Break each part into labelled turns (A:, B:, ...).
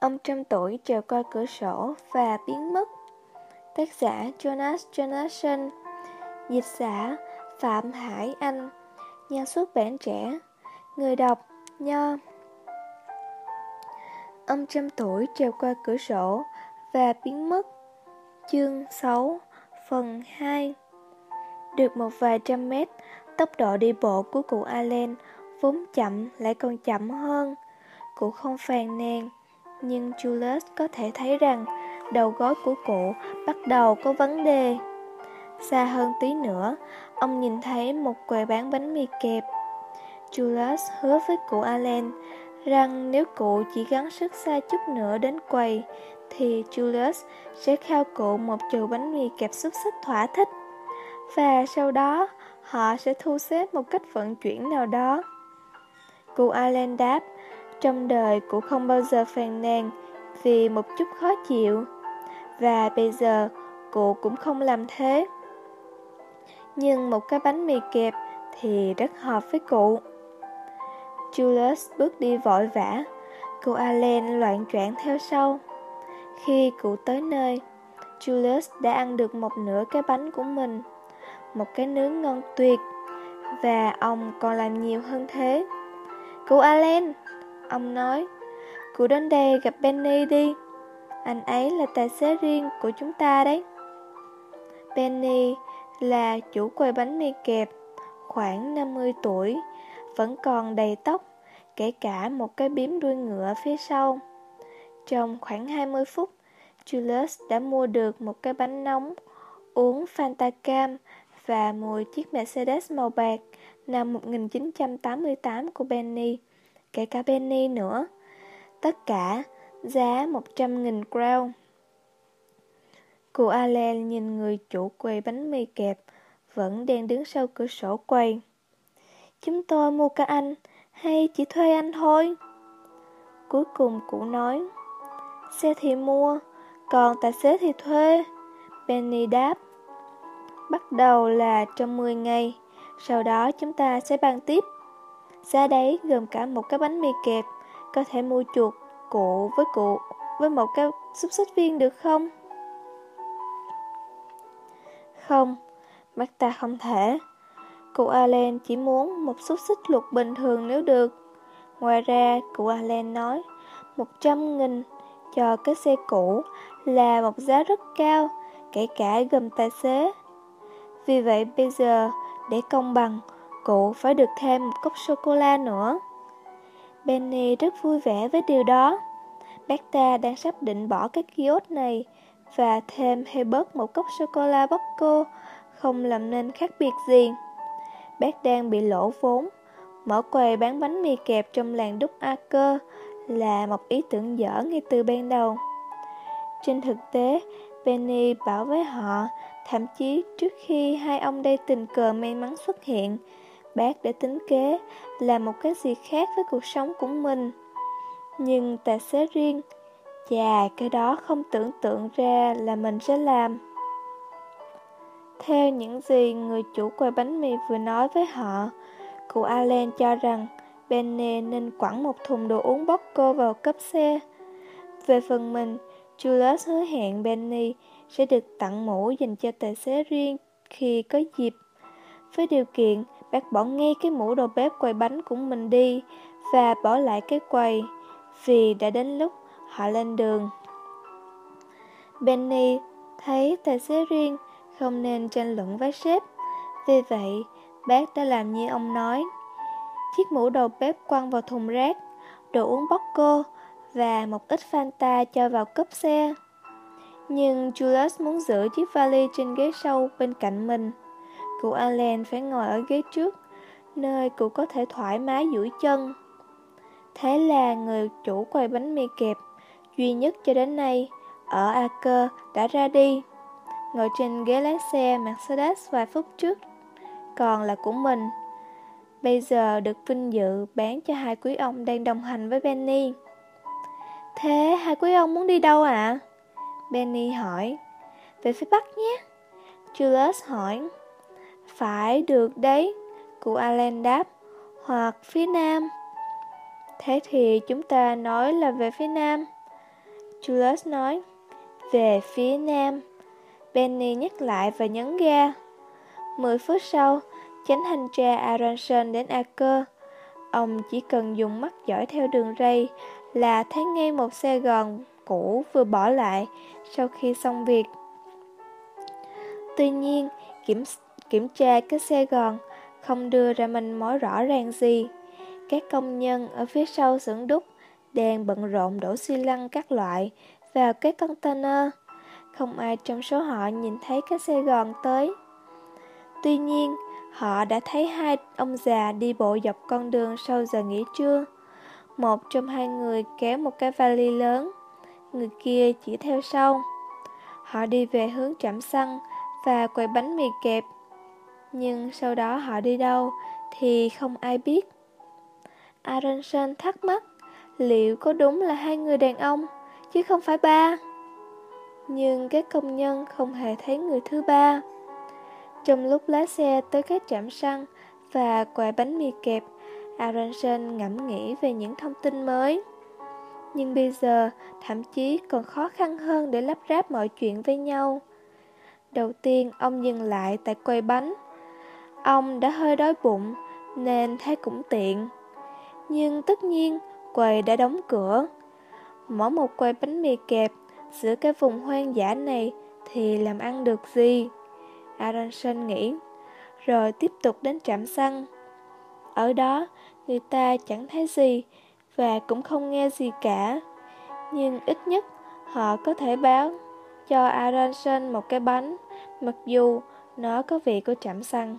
A: Ông trăm tuổi trèo qua cửa sổ và biến mất. Tác giả Jonas Jonasson. Dịch giả Phạm Hải Anh. Nhà xuất bản Trẻ. Người đọc Nho. Ông trăm tuổi trèo qua cửa sổ và biến mất. Chương 6 phần 2. Được một vài trăm mét, tốc độ đi bộ của cụ Allen vốn chậm lại còn chậm hơn. Cụ không phàn nàn, nhưng Julius có thể thấy rằng đầu gối của cụ bắt đầu có vấn đề. Xa hơn tí nữa, ông nhìn thấy một quầy bán bánh mì kẹp. Julius hứa với cụ Allen rằng nếu cụ chỉ gắng sức xa chút nữa đến quầy, thì Julius sẽ khao cụ một chầu bánh mì kẹp xúc xích thỏa thích. Và sau đó, họ sẽ thu xếp một cách vận chuyển nào đó. Cụ Allen đáp, trong đời cụ không bao giờ phàn nàn vì một chút khó chịu. Và bây giờ, cụ cũng không làm thế. Nhưng một cái bánh mì kẹp thì rất hợp với cụ. Julius bước đi vội vã, cụ Allen loạng choạng theo sau. Khi cụ tới nơi, Julius đã ăn được một nửa cái bánh của mình, một cái nướng ngon tuyệt, và ông còn làm nhiều hơn thế. Cụ Allen, ông nói, cụ đến đây gặp Benny đi. Anh ấy là tài xế riêng của chúng ta đấy. Benny là chủ quầy bánh mì kẹp, khoảng 50 tuổi, vẫn còn đầy tóc, kể cả một cái bím đuôi ngựa phía sau. Trong khoảng 20 phút, Julius đã mua được một cái bánh nóng, uống Fanta cam và mua chiếc Mercedes màu bạc năm 1988 của Benny, kể cả Benny nữa. Tất cả giá 100.000 crown. Cụ Allen nhìn người chủ quầy bánh mì kẹp vẫn đang đứng sau cửa sổ quầy. Chúng tôi mua cả anh hay chỉ thuê anh thôi? Cuối cùng cụ nói, xe thì mua, còn tài xế thì thuê. Benny đáp, bắt đầu là trong 10 ngày, sau đó chúng ta sẽ bàn tiếp. Giá đấy gồm cả một cái bánh mì kẹp, có thể mua chuộc cụ với một cái xúc xích viên được không? Không, Martha không thể. Cụ Allen chỉ muốn một xúc xích luộc bình thường nếu được. Ngoài ra, cụ Allen nói, 100.000 cho cái xe cũ là một giá rất cao, kể cả gồm tài xế. Vì vậy bây giờ, để công bằng, cụ phải được thêm một cốc sô-cô-la nữa. Benny rất vui vẻ với điều đó. Bác ta đang sắp định bỏ cái kiosk này và thêm hay bớt một cốc sô-cô-la Bocco không làm nên khác biệt gì. Bác đang bị lỗ vốn. Mở quầy bán bánh mì kẹp trong làng đúc Aker là một ý tưởng dở ngay từ ban đầu. Trên thực tế, Benny bảo với họ, thậm chí trước khi hai ông đây tình cờ may mắn xuất hiện, bác đã tính kế làm một cái gì khác với cuộc sống của mình. Nhưng tài xế riêng, chà, cái đó không tưởng tượng ra là mình sẽ làm. Theo những gì người chủ quầy bánh mì vừa nói với họ, cụ Allen cho rằng Benny nên quẳng một thùng đồ uống Bocco vào cốp xe. Về phần mình, Julius hứa hẹn Benny sẽ được tặng mũ dành cho tài xế riêng khi có dịp. Với điều kiện bác bỏ ngay cái mũ đầu bếp quầy bánh của mình đi và bỏ lại cái quầy, vì đã đến lúc họ lên đường. Benny thấy tài xế riêng không nên tranh luận với sếp. Vì vậy, bác đã làm như ông nói. Chiếc mũ đầu bếp quăng vào thùng rác, đồ uống Bocco và một ít Fanta cho vào cốp xe. Nhưng Julius muốn giữ chiếc vali trên ghế sau bên cạnh mình. Cụ Allen phải ngồi ở ghế trước, nơi cụ có thể thoải mái duỗi chân. Thế là người chủ quầy bánh mì kẹp duy nhất cho đến nay ở Aker đã ra đi, ngồi trên ghế lái xe Mercedes vài phút trước, còn là của mình. Bây giờ được vinh dự bán cho hai quý ông đang đồng hành với Benny. Thế hai quý ông muốn đi đâu ạ? Benny hỏi. Về phía Bắc nhé, Julius hỏi. Phải được đấy, cụ Allen đáp, hoặc phía Nam. Thế thì chúng ta nói là về phía Nam. Julius nói. Về phía nam, Benny nhắc lại và nhấn ga. 10 phút sau, chánh thanh tra Aronson đến Aker. Ông chỉ cần dùng mắt dõi theo đường ray là thấy ngay một xe gòn cũ vừa bỏ lại sau khi xong việc. Tuy nhiên, kiểm tra cái xe gòn không đưa ra manh mối rõ ràng gì. Các công nhân ở phía sau xưởng đúc đang bận rộn đổ xi lăng các loại vào các container. Không ai trong số họ nhìn thấy cái xe gòn tới. Tuy nhiên, họ đã thấy hai ông già đi bộ dọc con đường sau giờ nghỉ trưa. Một trong hai người kéo một cái vali lớn, người kia chỉ theo sau. Họ đi về hướng trạm xăng và quầy bánh mì kẹp. Nhưng sau đó họ đi đâu thì không ai biết. Aronson thắc mắc liệu có đúng là hai người đàn ông chứ không phải ba. Nhưng các công nhân không hề thấy người thứ ba. Trong lúc lái xe tới các trạm xăng và quầy bánh mì kẹp, Aronson ngẫm nghĩ về những thông tin mới. Nhưng bây giờ thậm chí còn khó khăn hơn để lắp ráp mọi chuyện với nhau. Đầu tiên ông dừng lại tại quầy bánh. Ông đã hơi đói bụng nên thấy cũng tiện. Nhưng tất nhiên quầy đã đóng cửa. Mở một quầy bánh mì kẹp giữa cái vùng hoang dã này thì làm ăn được gì? Aronson nghĩ. Rồi tiếp tục đến trạm xăng. Ở đó người ta chẳng thấy gì và cũng không nghe gì cả. Nhưng ít nhất họ có thể báo cho Aronson một cái bánh, mặc dù nó có vị của trạm xăng.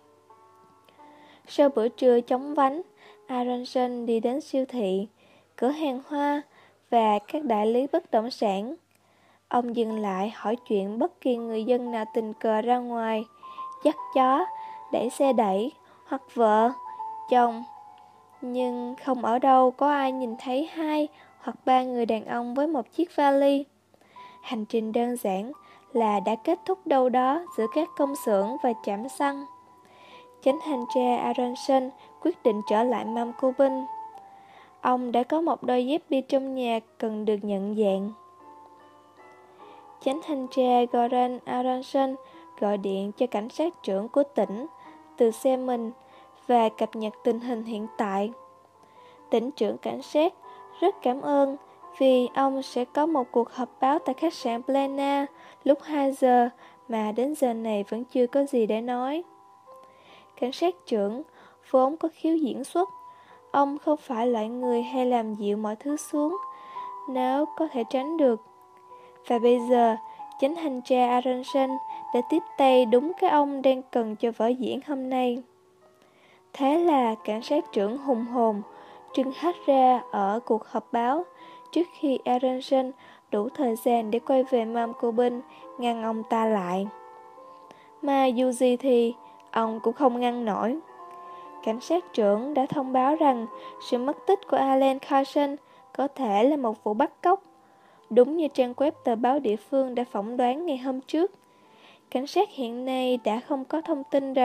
A: Sau bữa trưa chóng vánh, Aronson đi đến siêu thị, cửa hàng hoa và các đại lý bất động sản. Ông dừng lại hỏi chuyện bất kỳ người dân nào tình cờ ra ngoài, dắt chó, đẩy xe đẩy, hoặc vợ, chồng. Nhưng không ở đâu có ai nhìn thấy hai hoặc ba người đàn ông với một chiếc vali. Hành trình đơn giản là đã kết thúc đâu đó giữa các công xưởng và trạm xăng. Chánh thanh tra Aronson quyết định trở lại Mount Corbin. Ông đã có một đôi dép đi trong nhà cần được nhận dạng. Chánh thanh tra Gordon Aronson gọi điện cho cảnh sát trưởng của tỉnh từ xe mình và cập nhật tình hình hiện tại. Tỉnh trưởng cảnh sát rất cảm ơn vì ông sẽ có một cuộc họp báo tại khách sạn Plana lúc 2 giờ mà đến giờ này vẫn chưa có gì để nói. Cảnh sát trưởng vốn có khiếu diễn xuất. Ông không phải loại người hay làm dịu mọi thứ xuống nếu có thể tránh được. Và bây giờ, chánh thanh tra Aronson đã tiếp tay đúng cái ông đang cần cho vở diễn hôm nay. Thế là cảnh sát trưởng hùng hồn trưng hết ra ở cuộc họp báo trước khi Aronson đủ thời gian để quay về Mount Corbin ngăn ông ta lại. Mà dù gì thì ông cũng không ngăn nổi. Cảnh sát trưởng đã thông báo rằng sự mất tích của Alan Carson có thể là một vụ bắt cóc, đúng như trang web tờ báo địa phương đã phỏng đoán ngày hôm trước. Cảnh sát hiện nay đã có thông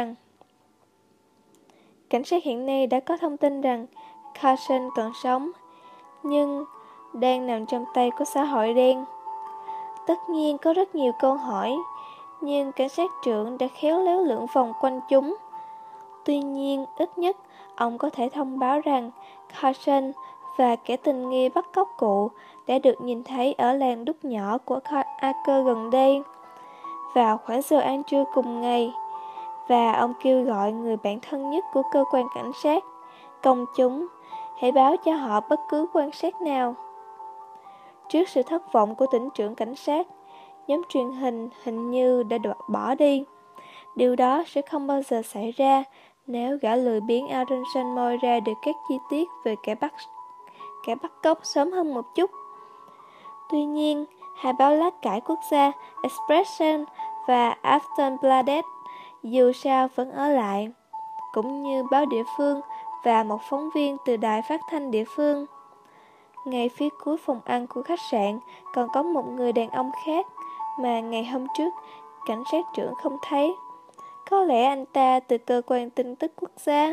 A: tin rằng Carson còn sống, nhưng đang nằm trong tay của xã hội đen. Tất nhiên có rất nhiều câu hỏi, nhưng cảnh sát trưởng đã khéo léo lượn vòng quanh chúng. Tuy nhiên, ít nhất ông có thể thông báo rằng Carson và kẻ tình nghi bắt cóc cụ đã được nhìn thấy ở làng đúc nhỏ của Aker gần đây vào khoảng giờ ăn trưa cùng ngày. Và ông kêu gọi người bạn thân nhất của cơ quan cảnh sát, công chúng, hãy báo cho họ bất cứ quan sát nào. Trước sự thất vọng của tỉnh trưởng cảnh sát, nhóm truyền hình như đã bỏ đi. Điều đó sẽ không bao giờ xảy ra nếu gã lười biếng Aronson moi ra được các chi tiết về kẻ bắt cóc sớm hơn một chút. Tuy nhiên, hai báo lá cải quốc gia Expression và Aftonbladet dù sao vẫn ở lại, cũng như báo địa phương và một phóng viên từ đài phát thanh địa phương. Ngay phía cuối phòng ăn của khách sạn còn có một người đàn ông khác mà ngày hôm trước cảnh sát trưởng không thấy. Có lẽ anh ta từ cơ quan tin tức quốc gia.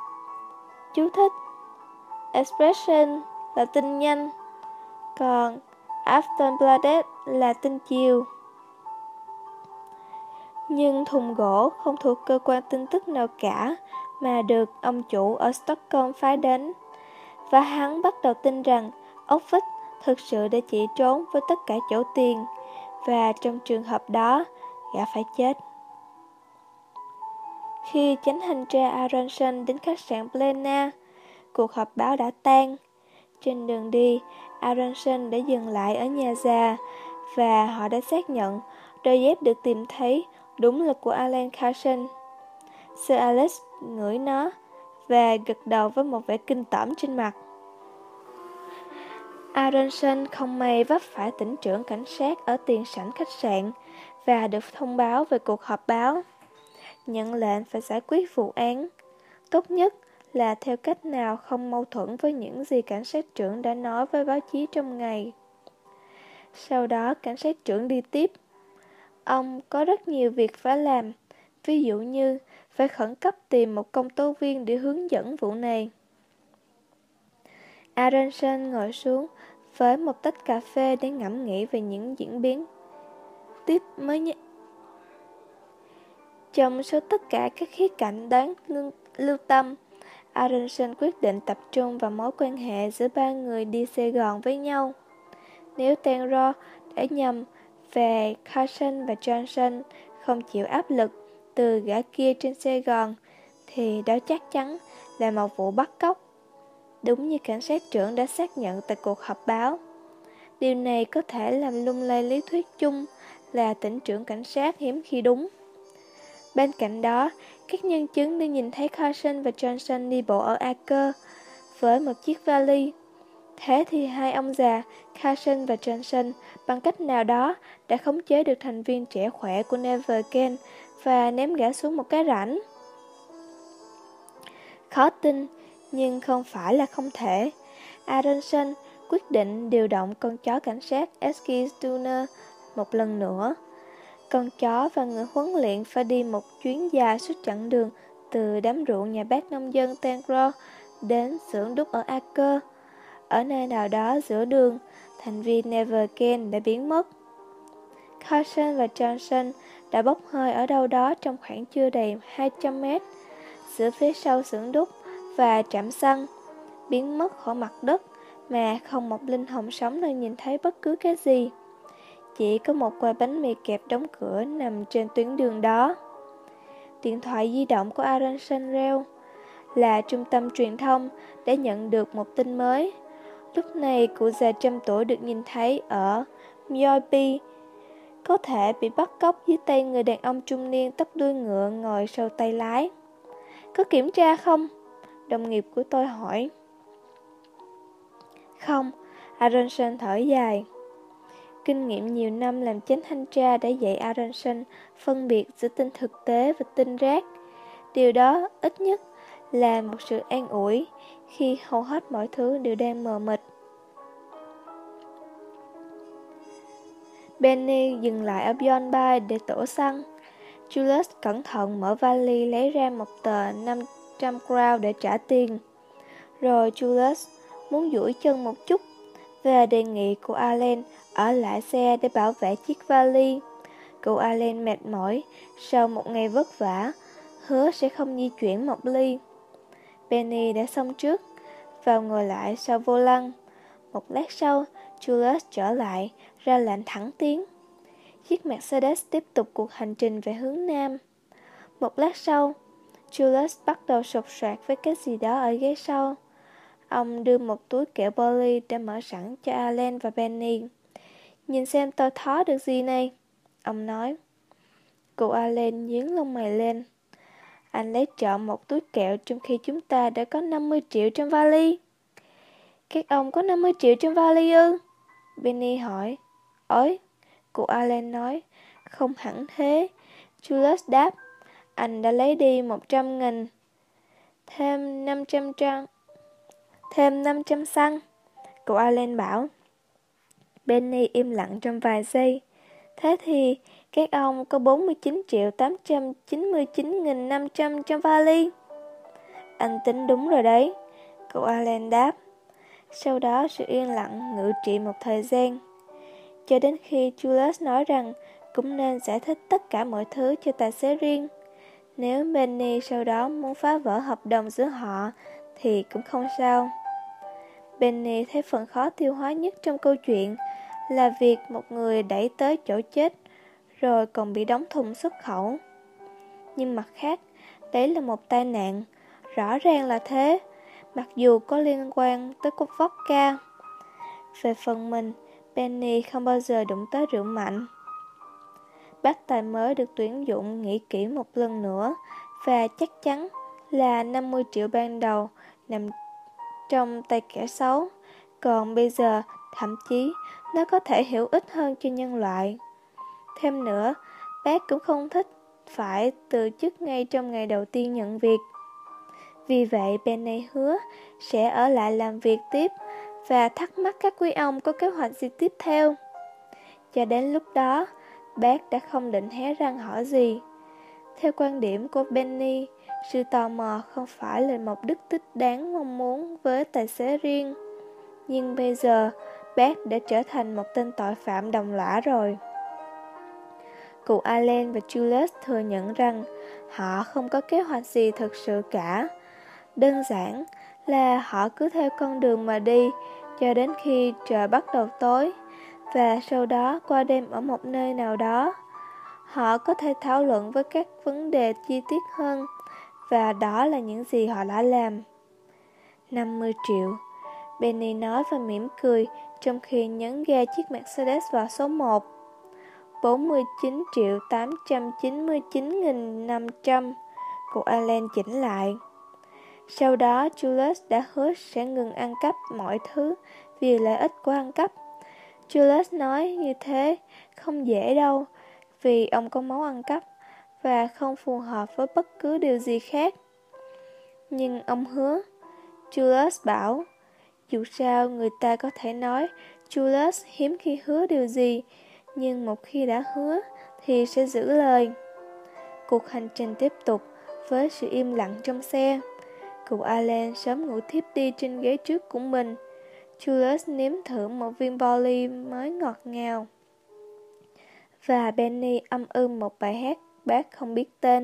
A: Chú thích: Expression là tin nhanh, còn Aftonbladet là tin chiều. Nhưng thùng gỗ không thuộc cơ quan tin tức nào cả mà được ông chủ ở Stockholm phái đến. Và hắn bắt đầu tin rằng ốc vít thực sự đã chỉ trốn với tất cả chỗ tiền, và trong trường hợp đó, gã phải chết. Khi chánh hành tra Aronson đến khách sạn Plena, cuộc họp báo đã tan. Trên đường đi, Aronson đã dừng lại ở nhà già, và họ đã xác nhận đôi dép được tìm thấy đúng là của Alan Carson. Sir Alex ngửi nó và gật đầu với một vẻ kinh tởm trên mặt. Aronson không may vấp phải tỉnh trưởng cảnh sát ở tiền sảnh khách sạn và được thông báo về cuộc họp báo. Nhận lệnh phải giải quyết vụ án. Tốt nhất là theo cách nào không mâu thuẫn với những gì cảnh sát trưởng đã nói với báo chí trong ngày. Sau đó cảnh sát trưởng đi tiếp. Ông có rất nhiều việc phải làm, ví dụ như phải khẩn cấp tìm một công tố viên để hướng dẫn vụ này. Aronson ngồi xuống với một tách cà phê để ngẫm nghĩ về những diễn biến tiếp mới nhất. Trong số tất cả các khía cạnh đáng lưu tâm, Aronson quyết định tập trung vào mối quan hệ giữa ba người đi Sài Gòn với nhau. Nếu Tenro đã nhầm về Carson và Johnson không chịu áp lực từ gã kia trên Sài Gòn, thì đó chắc chắn là một vụ bắt cóc, đúng như cảnh sát trưởng đã xác nhận tại cuộc họp báo. Điều này có thể làm lung lay lý thuyết chung là tỉnh trưởng cảnh sát hiếm khi đúng. Bên cạnh đó, các nhân chứng đã nhìn thấy Carson và Johnson đi bộ ở Aker với một chiếc vali. Thế thì hai ông già, Carson và Johnson, bằng cách nào đó đã khống chế được thành viên trẻ khỏe của Neverken và ném gã xuống một cái rãnh. Khó tin, nhưng không phải là không thể. Aronson quyết định điều động con chó cảnh sát Eskilstuna một lần nữa. Con chó và người huấn luyện phải đi một chuyến dài suốt chặng đường từ đám ruộng nhà bác nông dân Tengro đến xưởng đúc ở Aker. Ở nơi nào đó giữa đường, thành viên Neverken đã biến mất. Carson và Johnson đã bốc hơi ở đâu đó trong khoảng chưa đầy 200 mét, giữa phía sau xưởng đúc và trạm xăng, biến mất khỏi mặt đất mà không một linh hồn sống nào nhìn thấy bất cứ cái gì. Chỉ có một quầy bánh mì kẹp đóng cửa nằm trên tuyến đường đó. Điện thoại di động của Aronson reo, là trung tâm truyền thông, đã nhận được một tin mới. Lúc này cụ già trăm tuổi được nhìn thấy ở Myopi, có thể bị bắt cóc dưới tay người đàn ông trung niên tóc đuôi ngựa ngồi sau tay lái. Có kiểm tra không? Đồng nghiệp của tôi hỏi. Không, Aronson thở dài. Kinh nghiệm nhiều năm làm chánh thanh tra đã dạy Aronson phân biệt giữa tin thực tế và tin rác. Điều đó ít nhất là một sự an ủi khi hầu hết mọi thứ đều đang mờ mịt. Benny dừng lại ở Beyond Bay để đổ xăng. Julius cẩn thận mở vali lấy ra một tờ 500 crown để trả tiền. Rồi Julius muốn duỗi chân một chút về đề nghị của Alan ở lại xe để bảo vệ chiếc vali. Cậu Alan mệt mỏi sau một ngày vất vả, hứa sẽ không di chuyển một ly. Benny đã xong trước, vào ngồi lại sau vô lăng. Một lát sau, Julius trở lại, ra lệnh thẳng tiến. Chiếc Mercedes tiếp tục cuộc hành trình về hướng Nam. Một lát sau, Julius bắt đầu sột soạt với cái gì đó ở ghế sau. Ông đưa một túi kẹo Polly đã mở sẵn cho Alan và Benny. Nhìn xem tôi thó được gì này, ông nói. Cô Alan nhướng lông mày lên. Anh lấy trộm một túi kẹo trong khi chúng ta đã có 50 triệu trong vali. Các ông có 50 triệu trong vali ư? Benny hỏi. Ôi, cô Alan nói. Không hẳn thế. Julius đáp. Anh đã lấy đi 100.000. Thêm 500 xăng. Cô Alan bảo. Benny im lặng trong vài giây. Thế thì các ông có 49.899.500 trong vali. Anh tính đúng rồi đấy, cậu Alan đáp. Sau đó sự yên lặng ngự trị một thời gian. cho đến khi Julius nói rằng cũng nên giải thích tất cả mọi thứ cho tài xế riêng. Nếu Benny sau đó muốn phá vỡ hợp đồng giữa họ thì cũng không sao. Benny thấy phần khó tiêu hóa nhất trong câu chuyện là việc một người đẩy tới chỗ chết rồi còn bị đóng thùng xuất khẩu. Nhưng mặt khác, đấy là một tai nạn, rõ ràng là thế, mặc dù có liên quan tới cốc vodka. Về phần mình, Benny không bao giờ đụng tới rượu mạnh. Bác tài mới được tuyển dụng nghĩ kỹ một lần nữa, và chắc chắn là 50 triệu ban đầu nằm trong tay kẻ xấu, còn bây giờ thậm chí nó có thể hữu ích hơn cho nhân loại. Thêm nữa, bác cũng không thích phải từ chức ngay trong ngày đầu tiên nhận việc. Vì vậy, Benny hứa sẽ ở lại làm việc tiếp và thắc mắc các quý ông có kế hoạch gì tiếp theo. Cho đến lúc đó, bác đã không định hé răng hỏi gì. Theo quan điểm của Benny, sự tò mò không phải là một đức tích đáng mong muốn với tài xế riêng. Nhưng bây giờ, bác đã trở thành một tên tội phạm đồng lõa rồi. Cụ Allen và Julius thừa nhận rằng họ không có kế hoạch gì thực sự cả. Đơn giản là họ cứ theo con đường mà đi cho đến khi trời bắt đầu tối, và sau đó qua đêm ở một nơi nào đó. Họ có thể thảo luận với các vấn đề chi tiết hơn, và đó là những gì họ đã làm. 50 triệu, Benny nói và mỉm cười trong khi nhấn ga chiếc Mercedes vào số 1. 49.899.500, cô Allen chỉnh lại. Sau đó, Julius đã hứa sẽ ngừng ăn cắp mọi thứ vì lợi ích của ăn cắp. Julius nói như thế không dễ đâu, vì ông có máu ăn cắp và không phù hợp với bất cứ điều gì khác. Nhưng ông hứa. Julius bảo, dù sao người ta có thể nói Julius hiếm khi hứa điều gì, nhưng một khi đã hứa thì sẽ giữ lời. Cuộc hành trình tiếp tục với sự im lặng trong xe. Cụ Allen sớm ngủ thiếp đi trên ghế trước của mình. Julius nếm thử một viên Polly mới ngọt ngào, và Benny một bài hát bác không biết tên.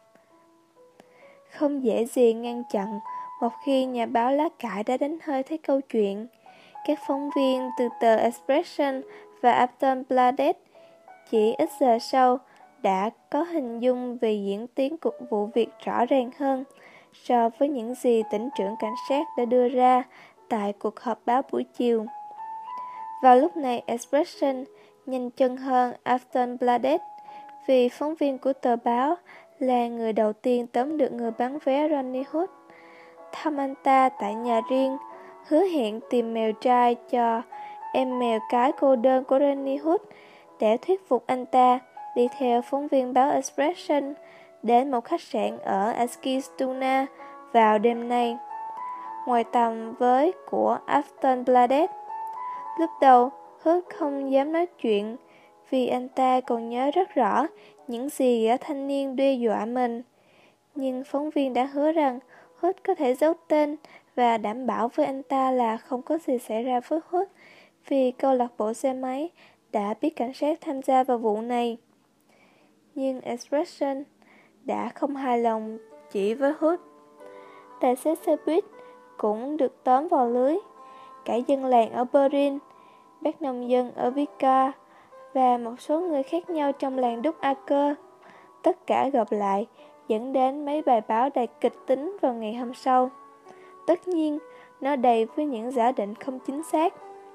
A: Không dễ gì ngăn chặn một khi nhà báo lá cải đã đánh hơi thấy câu chuyện. Các phóng viên từ tờ Expression và Aftonbladet chỉ ít giờ sau đã có hình dung về diễn tiến của vụ việc rõ ràng hơn so với những gì tỉnh trưởng cảnh sát đã đưa ra tại cuộc họp báo buổi chiều. Vào lúc này, Expression nhanh chân hơn Aftonbladet vì phóng viên của tờ báo là người đầu tiên tóm được người bán vé Ronnie Hood, thăm anh ta tại nhà riêng, hứa hẹn tìm mèo trai cho em mèo cái cô đơn của Ronnie Hood để thuyết phục anh ta đi theo phóng viên báo Expression đến một khách sạn ở Eskilstuna vào đêm nay, ngoài tầm với của Aftonbladet. Lúc đầu, Hood không dám nói chuyện vì anh ta còn nhớ rất rõ những gì gã thanh niên đe dọa mình. Nhưng phóng viên đã hứa rằng Hood có thể giấu tên và đảm bảo với anh ta là không có gì xảy ra với Hood vì câu lạc bộ xe máy đã biết cảnh sát tham gia vào vụ này. Nhưng Expression đã không hài lòng chỉ với Hood. Tài xế xe buýt cũng được tóm vào lưới. Cả dân làng ở Berlin, bác nông dân ở Vika và một số người khác nhau trong làng đúc Acker, tất cả gộp lại dẫn đến mấy bài báo đầy kịch tính vào ngày hôm sau. Tất nhiên, nó đầy với những giả định không chính xác.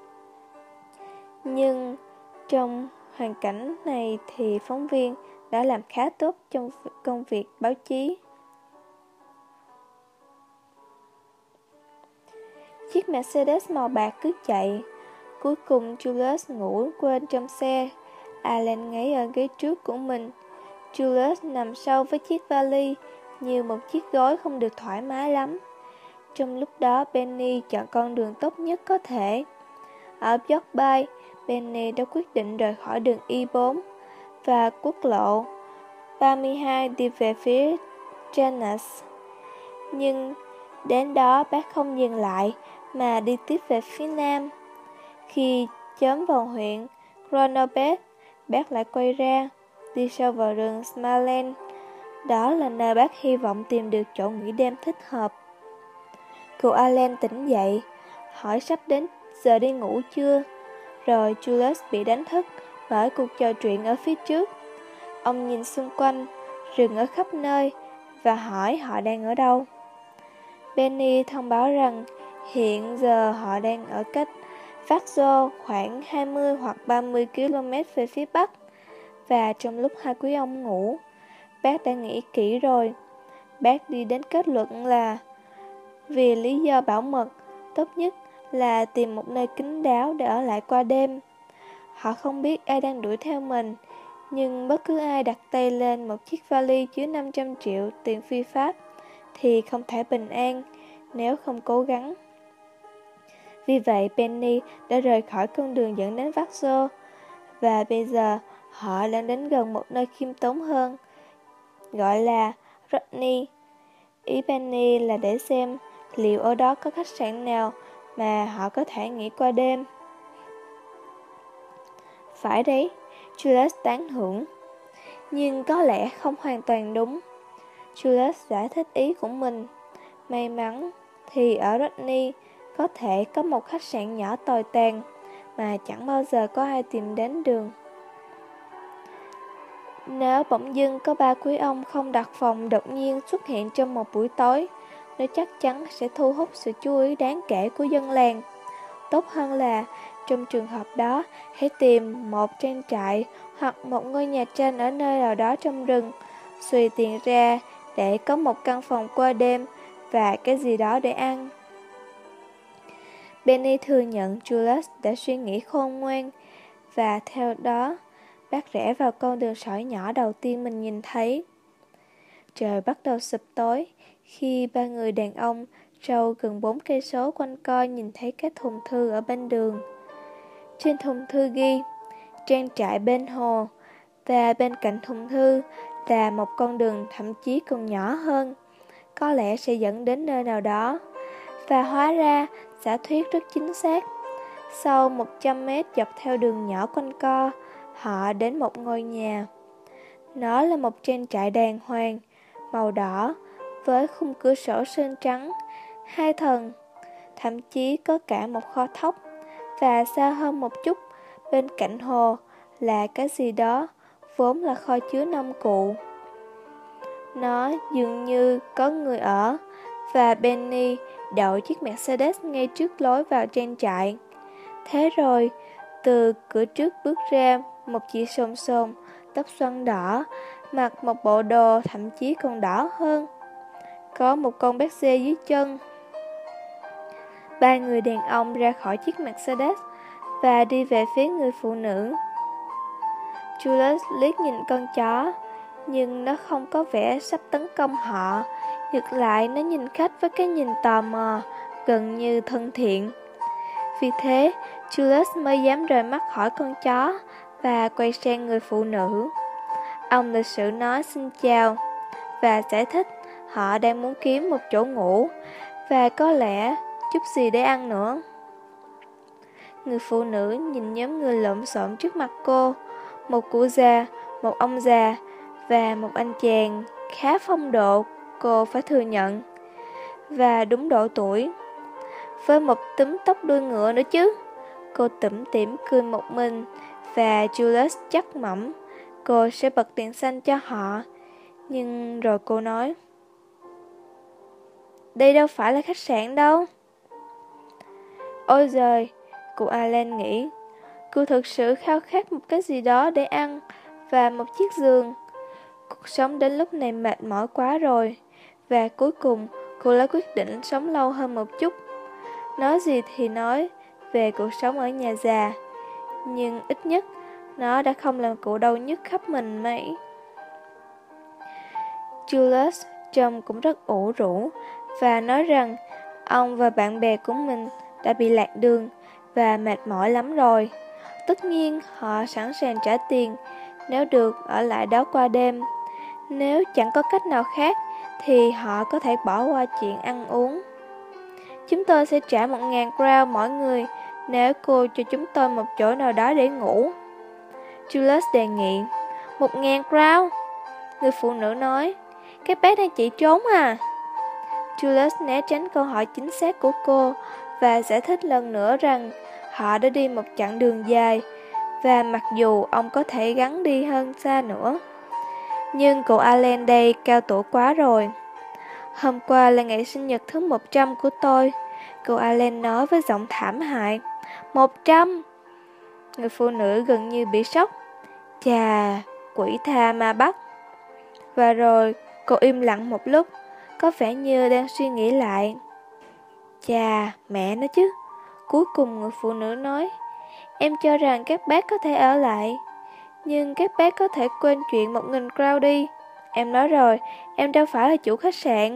A: Nhưng trong hoàn cảnh này thì phóng viên đã làm khá tốt trong công việc báo chí. Chiếc Mercedes màu bạc cứ chạy. Cuối cùng Julius ngủ quên trong xe. Allen ngáy ở ghế trước của mình. Julius nằm sâu với chiếc vali, như một chiếc gối không được thoải mái lắm. Trong lúc đó Benny chọn con đường tốt nhất có thể. Ở Yorkby, Benny đã quyết định rời khỏi đường I4 và quốc lộ 32 đi về phía Janus. Nhưng đến đó bác không dừng lại mà đi tiếp về phía nam. Khi chớm vào huyện Ronobet, bác lại quay ra, đi sâu vào rừng Smaland. Đó là nơi bác hy vọng tìm được chỗ nghỉ đêm thích hợp. Cô Allen tỉnh dậy, hỏi sắp đến giờ đi ngủ chưa? Rồi Julius bị đánh thức bởi cuộc trò chuyện ở phía trước. Ông nhìn xung quanh, rừng ở khắp nơi, và hỏi họ đang ở đâu. Benny thông báo rằng hiện giờ họ đang ở cách Vaxo khoảng 20 hoặc 30 km về phía bắc. Và trong lúc hai quý ông ngủ, bác đã nghĩ kỹ rồi. Bác đi đến kết luận là vì lý do bảo mật, tốt nhất là tìm một nơi kín đáo để ở lại qua đêm. Họ không biết ai đang đuổi theo mình, nhưng bất cứ ai đặt tay lên một chiếc vali chứa 500 triệu tiền phi pháp thì không thể bình an nếu không cố gắng. Vì vậy Penny đã rời khỏi con đường dẫn đến Vaxo, và bây giờ họ đang đến gần một nơi khiêm tốn hơn, gọi là Rodney. Ý Penny là để xem liệu ở đó có khách sạn nào mà họ có thể nghỉ qua đêm. Phải đấy, Julius tán thưởng. Nhưng có lẽ không hoàn toàn đúng. Julius giải thích ý của mình. May mắn thì ở Rodney có thể có một khách sạn nhỏ tồi tàn mà chẳng bao giờ có ai tìm đến đường. Nếu bỗng dưng có ba quý ông không đặt phòng đột nhiên xuất hiện trong một buổi tối, nó chắc chắn sẽ thu hút sự chú ý đáng kể của dân làng. Tốt hơn là trong trường hợp đó, hãy tìm một trang trại hoặc một ngôi nhà tranh ở nơi nào đó trong rừng, xuy tiền ra để có một căn phòng qua đêm và cái gì đó để ăn. Benny thừa nhận Julius đã suy nghĩ khôn ngoan, và theo đó, bác rẽ vào con đường sỏi nhỏ đầu tiên mình nhìn thấy. Trời bắt đầu sụp tối khi ba người đàn ông trâu gần 4 cây số quanh co nhìn thấy cái thùng thư ở bên đường. Trên thùng thư ghi trang trại bên hồ, và bên cạnh thùng thư là một con đường thậm chí còn nhỏ hơn, có lẽ sẽ dẫn đến nơi nào đó. Và hóa ra giả thuyết rất chính xác. Sau 100 mét dọc theo đường nhỏ quanh co, họ đến một ngôi nhà. Nó là một trang trại đàng hoàng, màu đỏ, với khung cửa sổ sơn trắng, 2 tầng, thậm chí có cả một kho thóc. Và xa hơn một chút, bên cạnh hồ là cái gì đó, vốn là kho chứa nông cụ. Nó dường như có người ở, và Benny đậu chiếc Mercedes ngay trước lối vào trang trại. Thế rồi, từ cửa trước bước ra một chị xồm xồm, tóc xoăn đỏ, mặc một bộ đồ thậm chí còn đỏ hơn, có một con béc xê dưới chân. Ba người đàn ông ra khỏi chiếc Mercedes và đi về phía người phụ nữ. Julius liếc nhìn con chó, nhưng nó không có vẻ sắp tấn công họ. Ngược lại, nó nhìn khách với cái nhìn tò mò, gần như thân thiện. Vì thế, Julius mới dám rời mắt khỏi con chó và quay sang người phụ nữ. Ông lịch sự nói xin chào và giải thích họ đang muốn kiếm một chỗ ngủ và có lẽ chút gì để ăn nữa. Người phụ nữ nhìn nhóm người lộn xộn trước mặt cô, một cụ già, một ông già và một anh chàng khá phong độ, cô phải thừa nhận, và đúng độ tuổi, với một túm tóc đuôi ngựa nữa chứ. Cô tủm tỉm cười một mình, và Julius chắc mẩm cô sẽ bật đèn xanh cho họ. Nhưng rồi cô nói, đây đâu phải là khách sạn đâu. Ôi giời, cụ Allen nghĩ, cô thực sự khao khát một cái gì đó để ăn và một chiếc giường. Cuộc sống đến lúc này mệt mỏi quá rồi, và cuối cùng cô lại quyết định sống lâu hơn một chút. Nói gì thì nói về cuộc sống ở nhà già, nhưng ít nhất nó đã không làm cụ đau nhức khắp mình mấy. Julius trông cũng rất ủ rũ và nói rằng ông và bạn bè của mình đã bị lạc đường và mệt mỏi lắm rồi. Tất nhiên họ sẵn sàng trả tiền nếu được ở lại đó qua đêm. Nếu chẳng có cách nào khác thì họ có thể bỏ qua chuyện ăn uống. Chúng tôi sẽ trả 1.000 crown mỗi người nếu cô cho chúng tôi một chỗ nào đó để ngủ. Julius đề nghị. 1.000 crown. Người phụ nữ nói. Các bác đang chạy trốn à? Julius né tránh câu hỏi chính xác của cô và giải thích lần nữa rằng họ đã đi một chặng đường dài và mặc dù ông có thể gắng đi hơn xa nữa, nhưng cậu Allen đây cao tuổi quá rồi. Hôm qua là ngày sinh nhật thứ 100 của tôi, cậu Allen nói với giọng thảm hại. 100! Người phụ nữ gần như bị sốc. Chà, quỷ tha ma bắt. Và rồi cô im lặng một lúc, có vẻ như đang suy nghĩ lại. Chà, mẹ nó chứ. Cuối cùng người phụ nữ nói. Em cho rằng các bác có thể ở lại, nhưng các bác có thể quên chuyện 1.000 crown đi. Em nói rồi, em đâu phải là chủ khách sạn.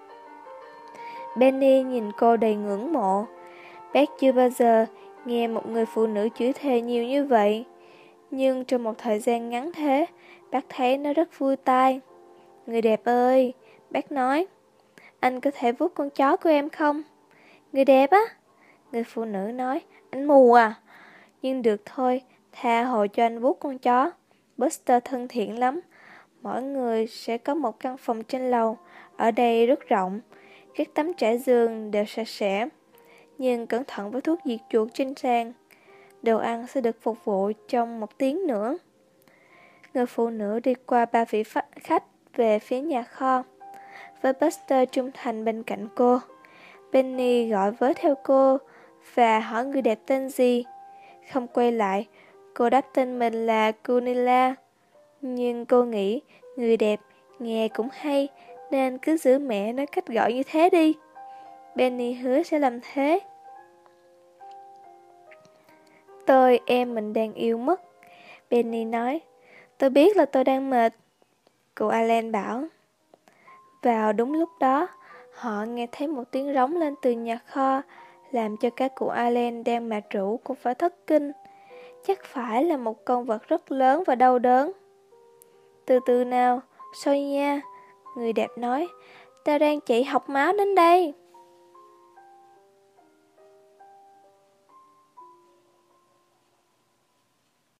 A: Benny nhìn cô đầy ngưỡng mộ. Bác chưa bao giờ nghe một người phụ nữ chửi thề nhiều như vậy. Nhưng trong một thời gian ngắn thế, bác thấy nó rất vui tai. Người đẹp ơi, bác nói, anh có thể vuốt con chó của em không? Người đẹp á? Người phụ nữ nói, anh mù à? Nhưng được thôi, tha hồ cho anh vuốt con chó. Buster thân thiện lắm. Mỗi người sẽ có một căn phòng trên lầu. Ở đây rất rộng. Các tấm trải giường đều sạch sẽ. Nhưng cẩn thận với thuốc diệt chuột trên sàn. Đồ ăn sẽ được phục vụ trong 1 tiếng nữa. Người phụ nữ đi qua 3 vị khách về phía nhà kho, với Buster trung thành bên cạnh cô. Benny gọi với theo cô và hỏi người đẹp tên gì. Không quay lại, cô đáp tên mình là Cunilla. Nhưng cô nghĩ người đẹp nghe cũng hay, nên cứ giữ mẹ nói cách gọi như thế đi. Benny hứa sẽ làm thế. Em mình đang yêu mất. Benny nói. Tôi biết là tôi đang mệt. Cô Allen bảo. Vào đúng lúc đó, họ nghe thấy một tiếng rống lên từ nhà kho, làm cho các cụ Allen đang mạt rượu cũng phải thất kinh. Chắc phải là một con vật rất lớn và đau đớn. Từ từ nào, Sonia, người đẹp nói, ta đang chạy học máu đến đây.